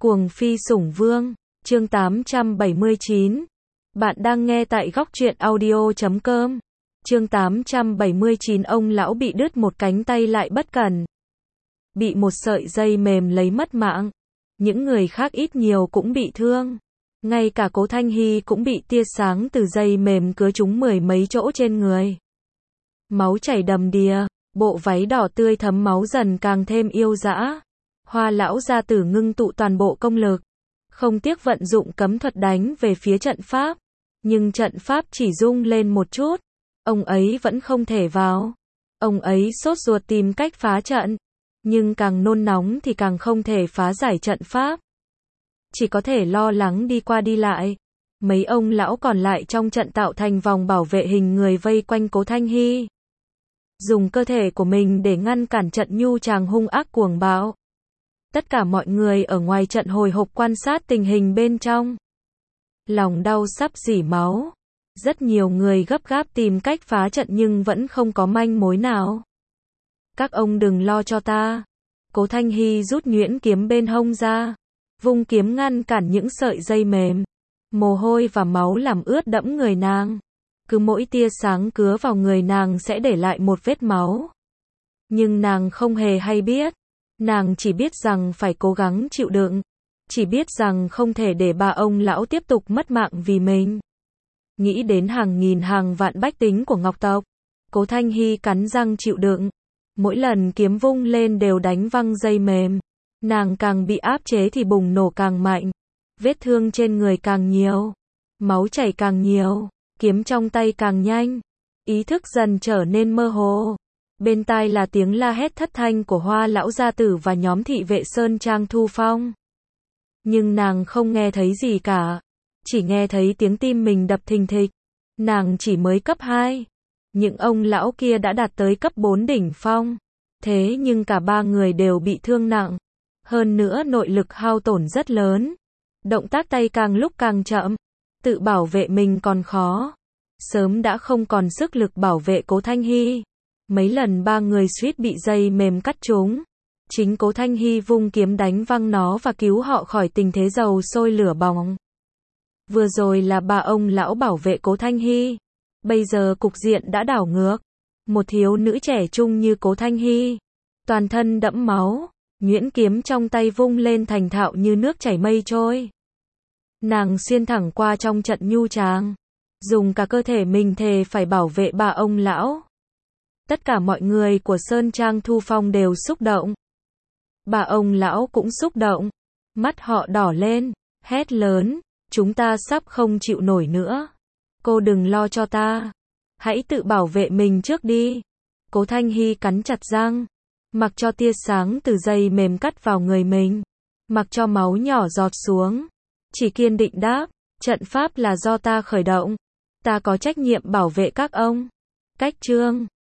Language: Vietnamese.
Cuồng phi sủng vương, chương 879. Bạn đang nghe tại góc truyện audio.com. Chương 879 ông lão bị đứt một cánh tay lại bất cẩn. Bị một sợi dây mềm lấy mất mạng. Những người khác ít nhiều cũng bị thương. Ngay cả Cố Thanh Hy cũng bị tia sáng từ dây mềm cứa trúng 10 mấy chỗ trên người. Máu chảy đầm đìa, bộ váy đỏ tươi thấm máu dần càng thêm yêu dã. Hoa lão gia tử ngưng tụ toàn bộ công lực, không tiếc vận dụng cấm thuật đánh về phía trận pháp. Nhưng trận pháp chỉ rung lên một chút, ông ấy vẫn không thể vào. Ông ấy sốt ruột tìm cách phá trận, nhưng càng nôn nóng thì càng không thể phá giải trận pháp. Chỉ có thể lo lắng đi qua đi lại. Mấy ông lão còn lại trong trận tạo thành vòng bảo vệ hình người vây quanh Cố Thanh Hy, dùng cơ thể của mình để ngăn cản trận nhu tràng hung ác cuồng bạo. Tất cả mọi người ở ngoài trận hồi hộp quan sát tình hình bên trong. Lòng đau sắp rỉ máu. Rất nhiều người gấp gáp tìm cách phá trận nhưng vẫn không có manh mối nào. Các ông đừng lo cho ta. Cố Thanh Hy rút nhuyễn kiếm bên hông ra, vung kiếm ngăn cản những sợi dây mềm. Mồ hôi và máu làm ướt đẫm người nàng. Cứ mỗi tia sáng cứa vào người nàng sẽ để lại một vết máu. Nhưng nàng không hề hay biết. Nàng chỉ biết rằng phải cố gắng chịu đựng. Chỉ biết rằng không thể để bà ông lão tiếp tục mất mạng vì mình. Nghĩ đến hàng nghìn hàng vạn bách tính của Ngọc tộc, Cố Thanh Hy cắn răng chịu đựng. Mỗi lần kiếm vung lên đều đánh văng dây mềm. Nàng càng bị áp chế thì bùng nổ càng mạnh. Vết thương trên người càng nhiều. Máu chảy càng nhiều. Kiếm trong tay càng nhanh. Ý thức dần trở nên mơ hồ. Bên tai là tiếng la hét thất thanh của Hoa lão gia tử và nhóm thị vệ Sơn Trang Thu Phong. Nhưng nàng không nghe thấy gì cả. Chỉ nghe thấy tiếng tim mình đập thình thịch. Nàng chỉ mới cấp 2. Những ông lão kia đã đạt tới cấp 4 đỉnh phong. Thế nhưng cả ba người đều bị thương nặng. Hơn nữa nội lực hao tổn rất lớn. Động tác tay càng lúc càng chậm. Tự bảo vệ mình còn khó. Sớm đã không còn sức lực bảo vệ Cố Thanh Hy. Mấy lần ba người suýt bị dây mềm cắt trúng. Chính Cố Thanh Hy vung kiếm đánh văng nó và cứu họ khỏi tình thế dầu sôi lửa bỏng. Vừa rồi là ba ông lão bảo vệ Cố Thanh Hy. Bây giờ cục diện đã đảo ngược. Một thiếu nữ trẻ trung như Cố Thanh Hy, toàn thân đẫm máu, nhuyễn kiếm trong tay vung lên thành thạo như nước chảy mây trôi. Nàng xuyên thẳng qua trong trận nhu tràng, dùng cả cơ thể mình thề phải bảo vệ ba ông lão. Tất cả mọi người của Sơn Trang Thu Phong đều xúc động. Ba ông lão cũng xúc động. Mắt họ đỏ lên, hét lớn, chúng ta sắp không chịu nổi nữa. Cô đừng lo cho ta. Hãy tự bảo vệ mình trước đi. Cố Thanh Hy cắn chặt răng. Mặc cho tia sáng từ dây mềm cắt vào người mình. Mặc cho máu nhỏ giọt xuống. Chỉ kiên định đáp, trận pháp là do ta khởi động. Ta có trách nhiệm bảo vệ các ông. Cách chương